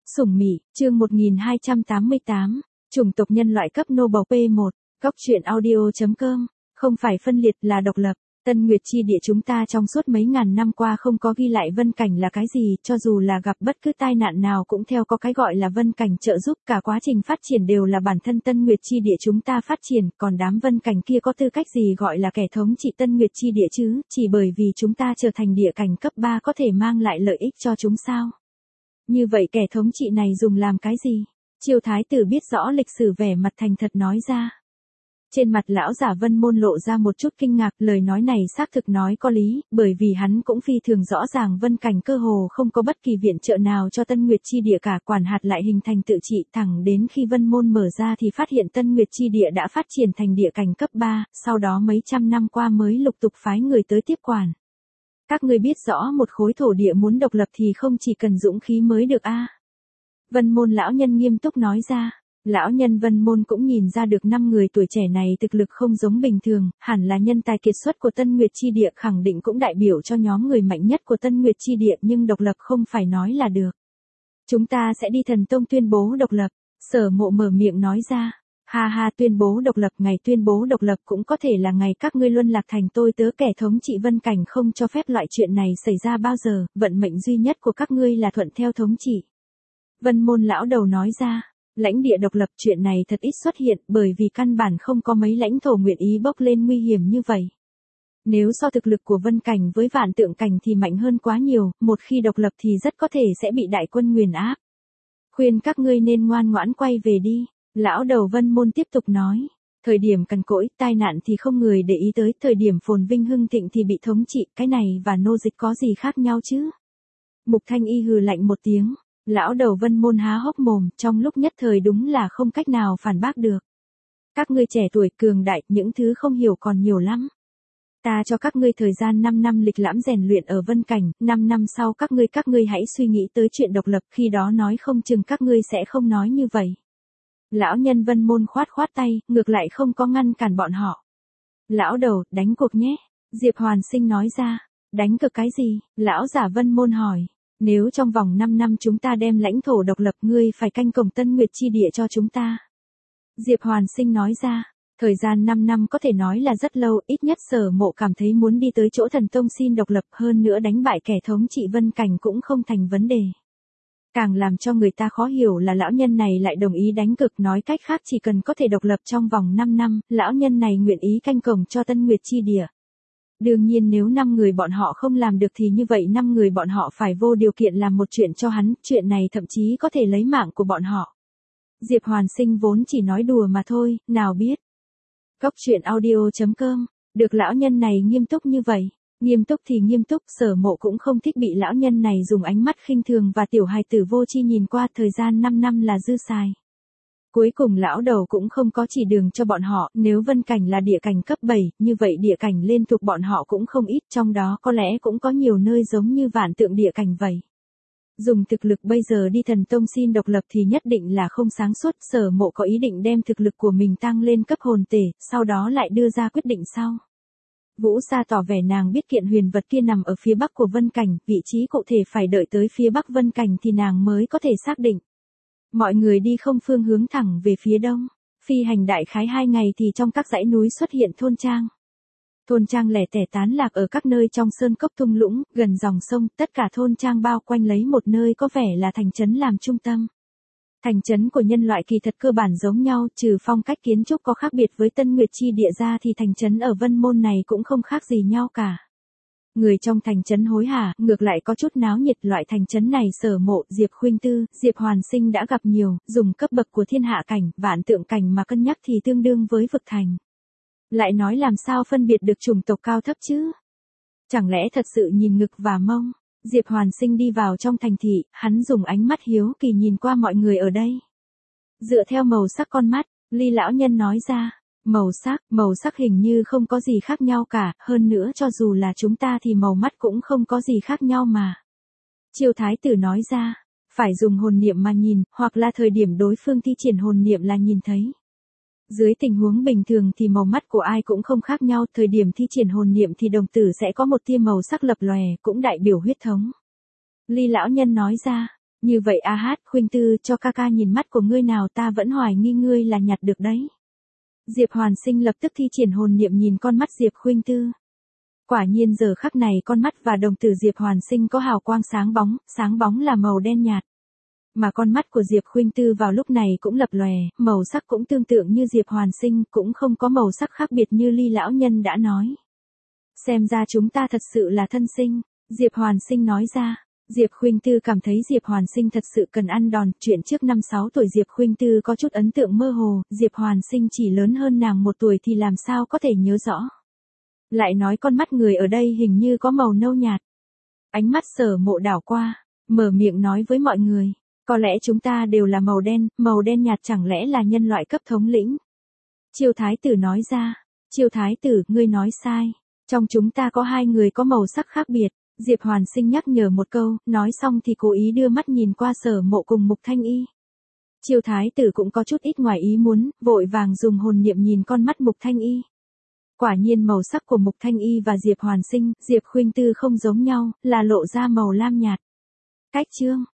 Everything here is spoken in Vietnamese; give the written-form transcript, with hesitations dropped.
Sủng Mị, chương 1288, chủng tộc nhân loại cấp Nobel P1, góc truyện audio.com, không phải phân liệt là độc lập. Tân Nguyệt chi địa chúng ta trong suốt mấy ngàn năm qua không có ghi lại vân cảnh là cái gì, cho dù là gặp bất cứ tai nạn nào cũng theo có cái gọi là vân cảnh trợ giúp, cả quá trình phát triển đều là bản thân Tân Nguyệt chi địa chúng ta phát triển, còn đám vân cảnh kia có tư cách gì gọi là kẻ thống trị Tân Nguyệt chi địa chứ, chỉ bởi vì chúng ta trở thành địa cảnh cấp 3 có thể mang lại lợi ích cho chúng sao? Như vậy kẻ thống trị này dùng làm cái gì? Chiêu thái tử biết rõ lịch sử vẻ mặt thành thật nói ra. Trên mặt lão giả Vân Môn lộ ra một chút kinh ngạc, lời nói này xác thực nói có lý, bởi vì hắn cũng phi thường rõ ràng vân cảnh cơ hồ không có bất kỳ viện trợ nào cho Tân Nguyệt chi địa cả, quản hạt lại hình thành tự trị, thẳng đến khi Vân Môn mở ra thì phát hiện Tân Nguyệt chi địa đã phát triển thành địa cảnh cấp 3, sau đó mấy trăm năm qua mới lục tục phái người tới tiếp quản. Các ngươi biết rõ một khối thổ địa muốn độc lập thì không chỉ cần dũng khí mới được a. Vân Môn lão nhân nghiêm túc nói ra. Lão nhân Vân Môn cũng nhìn ra được 5 người tuổi trẻ này thực lực không giống bình thường, hẳn là nhân tài kiệt xuất của Tân Nguyệt chi địa, khẳng định cũng đại biểu cho nhóm người mạnh nhất của Tân Nguyệt chi địa, nhưng độc lập không phải nói là được. Chúng ta sẽ đi Thần Tông tuyên bố độc lập, Sở Mộ mở miệng nói ra. Ha ha, tuyên bố độc lập, ngày tuyên bố độc lập cũng có thể là ngày các ngươi luân lạc thành tôi tớ kẻ thống trị vân cảnh, không cho phép loại chuyện này xảy ra bao giờ, vận mệnh duy nhất của các ngươi là thuận theo thống trị. Vân Môn lão đầu nói ra. Lãnh địa độc lập chuyện này thật ít xuất hiện, bởi vì căn bản không có mấy lãnh thổ nguyện ý bốc lên nguy hiểm như vậy. Nếu so thực lực của vân cảnh với vạn tượng cảnh thì mạnh hơn quá nhiều, một khi độc lập thì rất có thể sẽ bị đại quân nguyền áp. Khuyên các ngươi nên ngoan ngoãn quay về đi, lão đầu Vân Môn tiếp tục nói. Thời điểm cằn cỗi, tai nạn thì không người để ý tới, thời điểm phồn vinh hưng thịnh thì bị thống trị, cái này và nô dịch có gì khác nhau chứ? Mục Thanh Y hừ lạnh một tiếng. Lão đầu Vân Môn há hốc mồm, trong lúc nhất thời đúng là không cách nào phản bác được. Các ngươi trẻ tuổi cường đại, những thứ không hiểu còn nhiều lắm. Ta cho các ngươi thời gian 5 năm lịch lãm rèn luyện ở vân cảnh, 5 năm sau các ngươi hãy suy nghĩ tới chuyện độc lập, khi đó nói không chừng các ngươi sẽ không nói như vậy. Lão nhân Vân Môn khoát khoát tay, ngược lại không có ngăn cản bọn họ. Lão đầu, đánh cuộc nhé. Diệp Hoàn Sinh nói ra. Đánh cược cái gì? Lão giả Vân Môn hỏi. Nếu trong vòng 5 năm chúng ta đem lãnh thổ độc lập, ngươi phải canh cổng Tân Nguyệt chi địa cho chúng ta. Diệp Hoàn Sinh nói ra, thời gian 5 năm có thể nói là rất lâu, ít nhất Sở Mộ cảm thấy muốn đi tới chỗ Thần Tông xin độc lập, hơn nữa đánh bại kẻ thống trị vân cảnh cũng không thành vấn đề. Càng làm cho người ta khó hiểu là lão nhân này lại đồng ý đánh cược, nói cách khác chỉ cần có thể độc lập trong vòng 5 năm, lão nhân này nguyện ý canh cổng cho Tân Nguyệt chi địa. Đương nhiên nếu 5 người bọn họ không làm được thì như vậy 5 người bọn họ phải vô điều kiện làm một chuyện cho hắn, chuyện này thậm chí có thể lấy mạng của bọn họ. Diệp Hoàn Sinh vốn chỉ nói đùa mà thôi, nào biết. Góc truyện audio.com, được lão nhân này nghiêm túc như vậy. Nghiêm túc thì nghiêm túc, Sở Mộ cũng không thích bị lão nhân này dùng ánh mắt khinh thường và tiểu hài tử vô tri nhìn qua, thời gian 5 năm là dư xài. Cuối cùng lão đầu cũng không có chỉ đường cho bọn họ, nếu vân cảnh là địa cảnh cấp 7, như vậy địa cảnh lên thuộc bọn họ cũng không ít, trong đó có lẽ cũng có nhiều nơi giống như vạn tượng địa cảnh vậy. Dùng thực lực bây giờ đi Thần Tông xin độc lập thì nhất định là không sáng suốt, Sở Mộ có ý định đem thực lực của mình tăng lên cấp hồn tể, sau đó lại đưa ra quyết định sau. Vũ Sa tỏ vẻ nàng biết kiện huyền vật kia nằm ở phía bắc của vân cảnh, vị trí cụ thể phải đợi tới phía bắc vân cảnh thì nàng mới có thể xác định. Mọi người đi không phương hướng thẳng về phía đông, phi hành đại khái 2 ngày thì trong các dãy núi xuất hiện thôn trang. Thôn trang lẻ tẻ tán lạc ở các nơi trong sơn cốc thung lũng, gần dòng sông, tất cả thôn trang bao quanh lấy một nơi có vẻ là thành trấn làm trung tâm. Thành trấn của nhân loại kỳ thật cơ bản giống nhau, trừ phong cách kiến trúc có khác biệt với Tân Nguyệt chi địa ra thì thành trấn ở Vân Môn này cũng không khác gì nhau cả. Người trong thành trấn hối hả, ngược lại có chút náo nhiệt, loại thành trấn này Sở Mộ, Diệp Khuynh Tư, Diệp Hoàn Sinh đã gặp nhiều, dùng cấp bậc của thiên hạ cảnh, vạn tượng cảnh mà cân nhắc thì tương đương với vực thành. Lại nói làm sao phân biệt được chủng tộc cao thấp chứ? Chẳng lẽ thật sự nhìn ngực và mông? Diệp Hoàn Sinh đi vào trong thành thị, hắn dùng ánh mắt hiếu kỳ nhìn qua mọi người ở đây. Dựa theo màu sắc con mắt, Ly lão nhân nói ra. Màu sắc hình như không có gì khác nhau cả, hơn nữa cho dù là chúng ta thì màu mắt cũng không có gì khác nhau mà. Chiêu thái tử nói ra, phải dùng hồn niệm mà nhìn, hoặc là thời điểm đối phương thi triển hồn niệm là nhìn thấy. Dưới tình huống bình thường thì màu mắt của ai cũng không khác nhau, thời điểm thi triển hồn niệm thì đồng tử sẽ có một tia màu sắc lập lòe, cũng đại biểu huyết thống. Ly lão nhân nói ra, Như vậy a hát, Khuynh Tư, cho ca ca nhìn mắt của ngươi nào, ta vẫn hoài nghi ngươi là nhặt được đấy. Diệp Hoàn Sinh lập tức thi triển hồn niệm nhìn con mắt Diệp Khuynh Tư. Quả nhiên giờ khắc này con mắt và đồng tử Diệp Hoàn Sinh có hào quang sáng bóng là màu đen nhạt. Mà con mắt của Diệp Khuynh Tư vào lúc này cũng lập lòe, màu sắc cũng tương tự như Diệp Hoàn Sinh, cũng không có màu sắc khác biệt như Ly lão nhân đã nói. Xem ra chúng ta thật sự là thân sinh, Diệp Hoàn Sinh nói ra. Diệp Khuynh Tư cảm thấy Diệp Hoàn Sinh thật sự cần ăn đòn, chuyện trước 5-6 tuổi Diệp Khuynh Tư có chút ấn tượng mơ hồ, Diệp Hoàn Sinh chỉ lớn hơn nàng 1 tuổi thì làm sao có thể nhớ rõ. Lại nói con mắt người ở đây hình như có màu nâu nhạt. Ánh mắt Sở Mộ đảo qua, mở miệng nói với mọi người, có lẽ chúng ta đều là màu đen nhạt, chẳng lẽ là nhân loại cấp thống lĩnh. Chiêu Thái Tử nói ra, Chiêu Thái Tử, ngươi nói sai, trong chúng ta có 2 người có màu sắc khác biệt. Diệp Hoàn Sinh nhắc nhở một câu, nói xong thì cố ý đưa mắt nhìn qua Sở Mộ cùng Mục Thanh Y. Chiêu Thái Tử cũng có chút ít ngoài ý muốn, vội vàng dùng hồn niệm nhìn con mắt Mục Thanh Y. Quả nhiên màu sắc của Mục Thanh Y và Diệp Hoàn Sinh, Diệp Khuynh Tư không giống nhau, là lộ ra màu lam nhạt. Cách chương